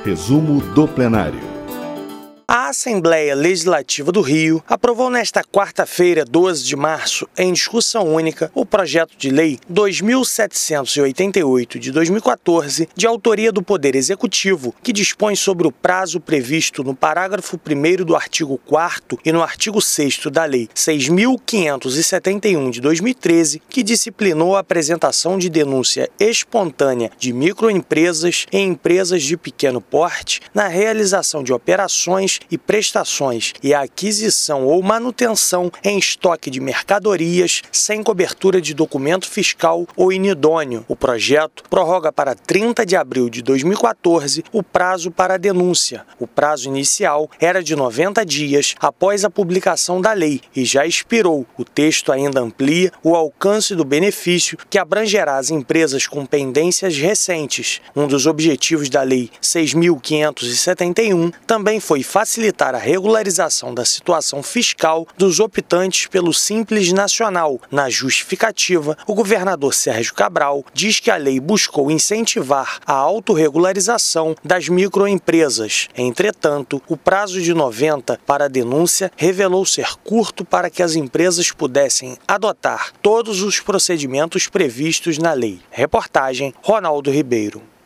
Resumo do plenário. A Assembleia Legislativa do Rio aprovou nesta quarta-feira, 12 de março, em discussão única, o projeto de lei 2788 de 2014, de autoria do Poder Executivo, que dispõe sobre o prazo previsto no parágrafo 1º do artigo 4º e no artigo 6º da Lei 6.571 de 2013, que disciplinou a apresentação de denúncia espontânea de microempresas e empresas de pequeno porte na realização de operações e prestações e a aquisição ou manutenção em estoque de mercadorias sem cobertura de documento fiscal ou inidôneo. O projeto prorroga para 30 de abril de 2014 o prazo para a denúncia. O prazo inicial era de 90 dias após a publicação da lei e já expirou. O texto ainda amplia o alcance do benefício, que abrangerá as empresas com pendências recentes. Um dos objetivos da Lei 6.571 também foi facilitar a regularização da situação fiscal dos optantes pelo Simples Nacional. Na justificativa, o governador Sérgio Cabral diz que a lei buscou incentivar a autorregularização das microempresas. Entretanto, o prazo de 90 para a denúncia revelou ser curto para que as empresas pudessem adotar todos os procedimentos previstos na lei. Reportagem Ronaldo Ribeiro.